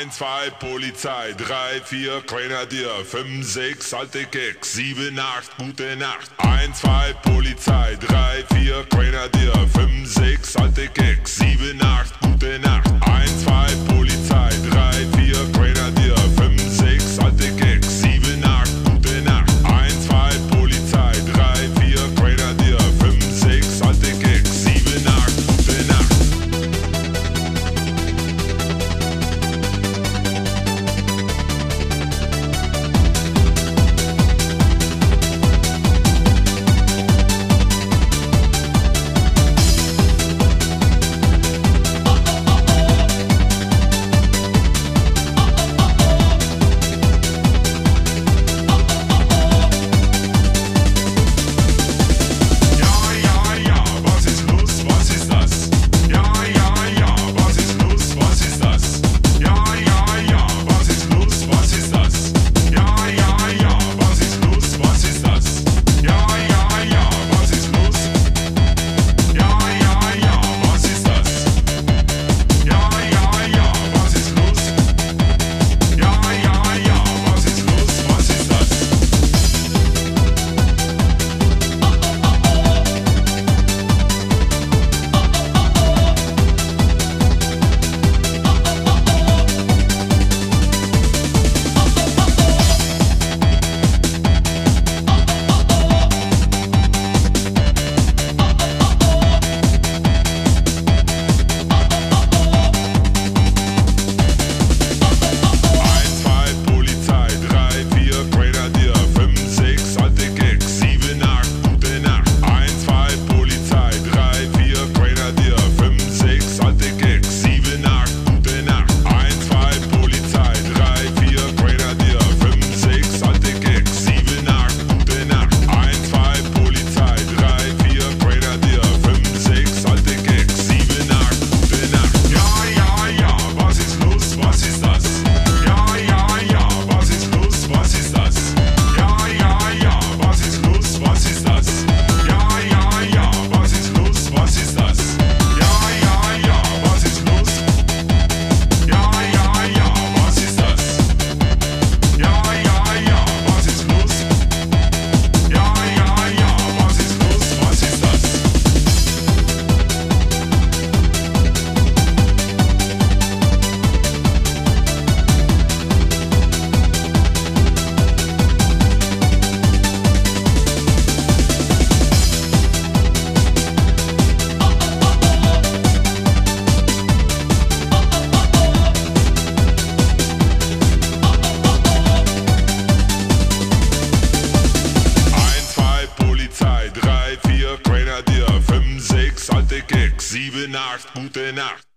1, 2, Polizei, 3, 4, Grenadier, 5, 6, alte Keks, 7, 8, gute Nacht. 1, 2, Polizei, 3, 4, Grenadier, 5, 6, alte Keks, 7, 8, gute Nacht. 1, 2, Polizei, 3, 4, Grenadier, 5, 6, alte Keks, 7, 8, gute Nacht. 1, 2, Polizei, 3, 4, Grenadier, 5, 6, alte Keks, 7, 8, gute Nacht. Grenadier, 5, 6, alte Keks, 7, 8, gute Nacht.